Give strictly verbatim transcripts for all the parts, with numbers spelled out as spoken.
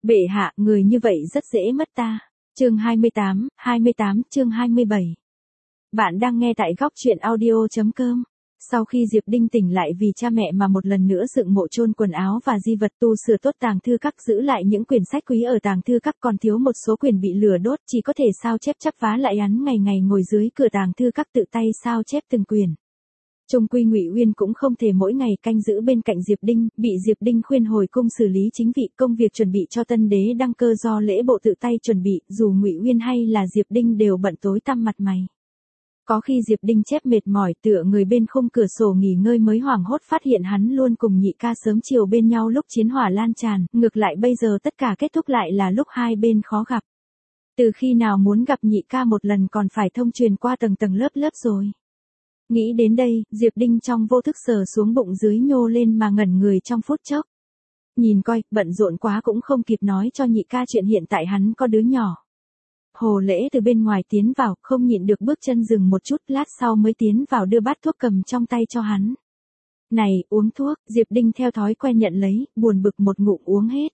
Bệ hạ, người như vậy rất dễ mất ta. Chương hai mươi tám, hai mươi tám, chương hai mươi bảy. Bạn đang nghe tại góc truyện audio chấm com. Sau khi Diệp Đinh tỉnh lại vì cha mẹ mà một lần nữa dựng mộ chôn quần áo và di vật, tu sửa tốt tàng thư các, giữ lại những quyển sách quý ở tàng thư các, còn thiếu một số quyển bị lửa đốt, chỉ có thể sao chép chắp vá lại. Hắn ngày ngày ngồi dưới cửa tàng thư các tự tay sao chép từng quyển. Trung quy Ngụy Uyên cũng không thể mỗi ngày canh giữ bên cạnh Diệp Đinh, bị Diệp Đinh khuyên hồi cung xử lý chính vị, công việc chuẩn bị cho tân đế đăng cơ do lễ bộ tự tay chuẩn bị, dù Ngụy Uyên hay là Diệp Đinh đều bận tối tăm mặt mày. Có khi Diệp Đinh chép mệt mỏi tựa người bên khung cửa sổ nghỉ ngơi mới hoảng hốt phát hiện hắn luôn cùng nhị ca sớm chiều bên nhau lúc chiến hỏa lan tràn, ngược lại bây giờ tất cả kết thúc lại là lúc hai bên khó gặp. Từ khi nào muốn gặp nhị ca một lần còn phải thông truyền qua tầng tầng lớp lớp rồi. Nghĩ đến đây, Diệp Đinh trong vô thức sờ xuống bụng dưới nhô lên mà ngẩn người trong phút chốc. Nhìn coi, bận rộn quá cũng không kịp nói cho nhị ca chuyện hiện tại hắn có đứa nhỏ. Hồ Lễ từ bên ngoài tiến vào, không nhịn được bước chân dừng một chút, lát sau mới tiến vào đưa bát thuốc cầm trong tay cho hắn. Này, uống thuốc, Diệp Đinh theo thói quen nhận lấy, buồn bực một ngụm uống hết.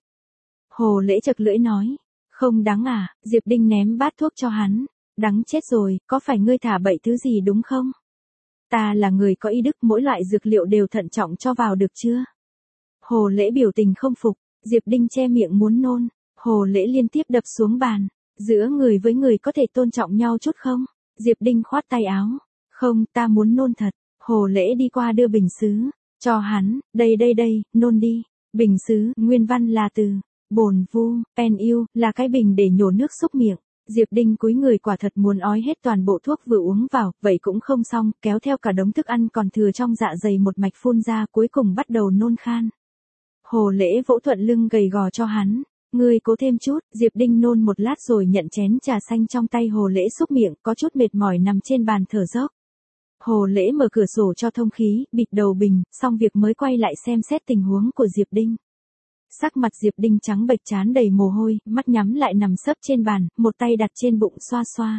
Hồ Lễ chật lưỡi nói, không đắng à, Diệp Đinh ném bát thuốc cho hắn, đắng chết rồi, có phải ngươi thả bậy thứ gì đúng không? Ta là người có y đức, mỗi loại dược liệu đều thận trọng cho vào được chưa? Hồ Lễ biểu tình không phục, Diệp Đinh che miệng muốn nôn, Hồ Lễ liên tiếp đập xuống bàn, giữa người với người có thể tôn trọng nhau chút không? Diệp Đinh khoát tay áo, không, ta muốn nôn thật. Hồ Lễ đi qua đưa bình sứ, cho hắn, đây đây đây, nôn đi. Bình sứ, nguyên văn là từ, bồn vu, pen yêu, là cái bình để nhổ nước xúc miệng. Diệp Đinh cúi người quả thật muốn ói hết toàn bộ thuốc vừa uống vào, vậy cũng không xong, kéo theo cả đống thức ăn còn thừa trong dạ dày một mạch phun ra, cuối cùng bắt đầu nôn khan. Hồ Lễ vỗ thuận lưng gầy gò cho hắn, ngươi cố thêm chút. Diệp Đinh nôn một lát rồi nhận chén trà xanh trong tay Hồ Lễ xúc miệng, có chút mệt mỏi nằm trên bàn thở dốc. Hồ Lễ mở cửa sổ cho thông khí, bịt đầu bình, xong việc mới quay lại xem xét tình huống của Diệp Đinh. Sắc mặt Diệp Đinh trắng bệch, trán đầy mồ hôi, mắt nhắm lại nằm sấp trên bàn, một tay đặt trên bụng xoa xoa.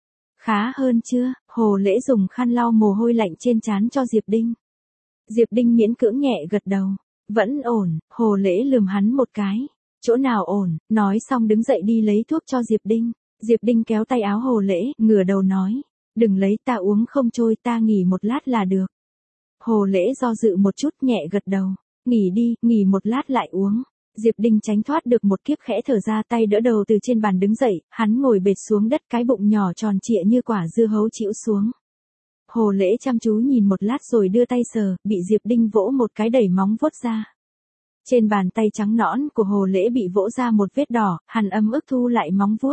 Khá hơn chưa? Hồ Lễ dùng khăn lau mồ hôi lạnh trên trán cho Diệp Đinh. Diệp Đinh miễn cưỡng nhẹ gật đầu. Vẫn ổn. Hồ Lễ lườm hắn một cái. Chỗ nào ổn? Nói xong đứng dậy đi lấy thuốc cho Diệp Đinh. Diệp Đinh kéo tay áo Hồ Lễ, ngửa đầu nói. Đừng lấy, ta uống không trôi, ta nghỉ một lát là được. Hồ Lễ do dự một chút, nhẹ gật đầu. Nghỉ đi, nghỉ một lát lại uống. Diệp Đinh tránh thoát được một kiếp, khẽ thở ra, tay đỡ đầu từ trên bàn đứng dậy, hắn ngồi bệt xuống đất, cái bụng nhỏ tròn trịa như quả dưa hấu chĩu xuống. Hồ Lễ chăm chú nhìn một lát rồi đưa tay sờ, bị Diệp Đinh vỗ một cái đẩy móng vuốt ra. Trên bàn tay trắng nõn của Hồ Lễ bị vỗ ra một vết đỏ, hắn ấm ức thu lại móng vuốt.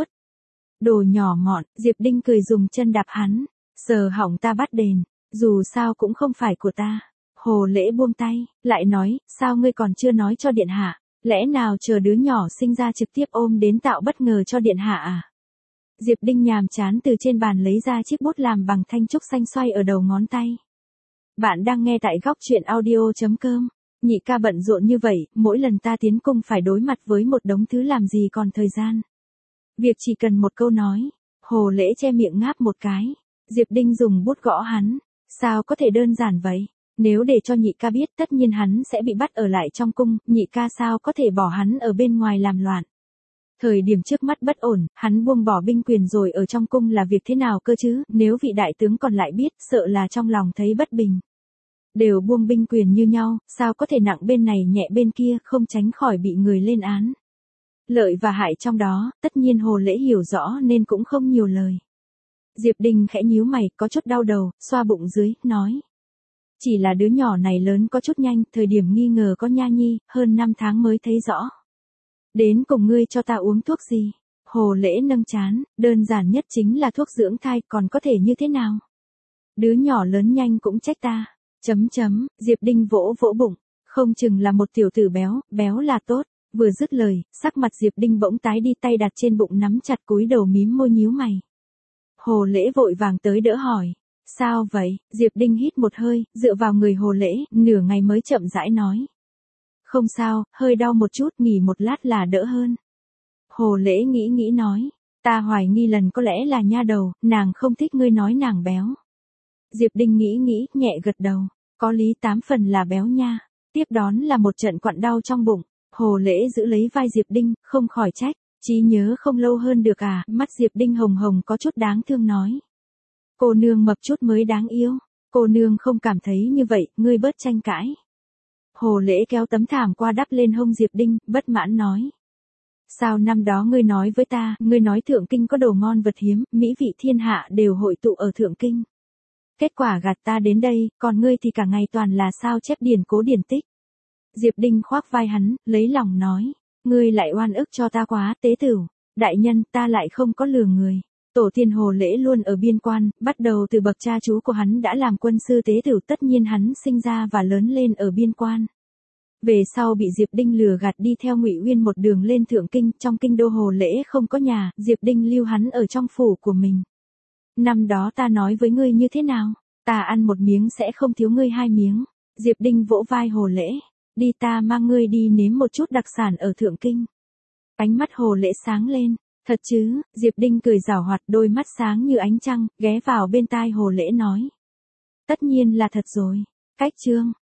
Đồ nhỏ mọn, Diệp Đinh cười dùng chân đạp hắn, sờ hỏng ta bắt đền, dù sao cũng không phải của ta. Hồ Lễ buông tay, lại nói, sao ngươi còn chưa nói cho điện hạ, lẽ nào chờ đứa nhỏ sinh ra trực tiếp ôm đến tạo bất ngờ cho điện hạ à? Diệp Đinh nhàm chán từ trên bàn lấy ra chiếc bút làm bằng thanh trúc xanh xoay ở đầu ngón tay. Bạn đang nghe tại góc truyện audio chấm com. Nhị ca bận rộn như vậy, mỗi lần ta tiến cung phải đối mặt với một đống thứ làm gì còn thời gian. Việc chỉ cần một câu nói. Hồ Lễ che miệng ngáp một cái. Diệp Đinh dùng bút gõ hắn. Sao có thể đơn giản vậy? Nếu để cho nhị ca biết tất nhiên hắn sẽ bị bắt ở lại trong cung, nhị ca sao có thể bỏ hắn ở bên ngoài làm loạn. Thời điểm trước mắt bất ổn, hắn buông bỏ binh quyền rồi ở trong cung là việc thế nào cơ chứ, nếu vị đại tướng còn lại biết, sợ là trong lòng thấy bất bình. Đều buông binh quyền như nhau, sao có thể nặng bên này nhẹ bên kia, không tránh khỏi bị người lên án. Lợi và hại trong đó, tất nhiên Hồ Lễ hiểu rõ nên cũng không nhiều lời. Diệp Đinh khẽ nhíu mày, có chút đau đầu, xoa bụng dưới, nói. Chỉ là đứa nhỏ này lớn có chút nhanh, thời điểm nghi ngờ có nha nhi, hơn năm tháng mới thấy rõ. Đến cùng ngươi cho ta uống thuốc gì? Hồ Lễ nâng trán, đơn giản nhất chính là thuốc dưỡng thai, còn có thể như thế nào? Đứa nhỏ lớn nhanh cũng trách ta. Chấm chấm, Diệp Đinh vỗ vỗ bụng, không chừng là một tiểu tử béo, béo là tốt. Vừa dứt lời, sắc mặt Diệp Đinh bỗng tái đi, tay đặt trên bụng nắm chặt, cúi đầu mím môi nhíu mày. Hồ Lễ vội vàng tới đỡ hỏi. Sao vậy? Diệp Đinh hít một hơi, dựa vào người Hồ Lễ, nửa ngày mới chậm rãi nói. Không sao, hơi đau một chút, nghỉ một lát là đỡ hơn. Hồ Lễ nghĩ nghĩ nói, ta hoài nghi lần có lẽ là nha đầu, nàng không thích ngươi nói nàng béo. Diệp Đinh nghĩ nghĩ, nhẹ gật đầu, có lý, tám phần là béo nha. Tiếp đón là một trận quặn đau trong bụng. Hồ Lễ giữ lấy vai Diệp Đinh, không khỏi trách, trí nhớ không lâu hơn được à, mắt Diệp Đinh hồng hồng có chút đáng thương nói. Cô nương mập chút mới đáng yêu, cô nương không cảm thấy như vậy, ngươi bớt tranh cãi. Hồ Lễ kéo tấm thảm qua đắp lên hông Diệp Đinh, bất mãn nói. Sao năm đó ngươi nói với ta, ngươi nói Thượng Kinh có đồ ngon vật hiếm, mỹ vị thiên hạ đều hội tụ ở Thượng Kinh. Kết quả gạt ta đến đây, còn ngươi thì cả ngày toàn là sao chép điển cố điển tích. Diệp Đinh khoác vai hắn, lấy lòng nói, ngươi lại oan ức cho ta quá, tế tửu, đại nhân, ta lại không có lừa người. Tổ tiên Hồ Lễ luôn ở biên quan, bắt đầu từ bậc cha chú của hắn đã làm quân sư tế tửu, tất nhiên hắn sinh ra và lớn lên ở biên quan. Về sau bị Diệp Đinh lừa gạt đi theo Ngụy Uyên một đường lên Thượng Kinh, trong kinh đô Hồ Lễ không có nhà, Diệp Đinh lưu hắn ở trong phủ của mình. Năm đó ta nói với ngươi như thế nào? Ta ăn một miếng sẽ không thiếu ngươi hai miếng. Diệp Đinh vỗ vai Hồ Lễ, đi ta mang ngươi đi nếm một chút đặc sản ở Thượng Kinh. Ánh mắt Hồ Lễ sáng lên, thật chứ? Diệp Đinh cười giảo hoạt, đôi mắt sáng như ánh trăng, ghé vào bên tai Hồ Lễ nói. Tất nhiên là thật rồi. Cách chương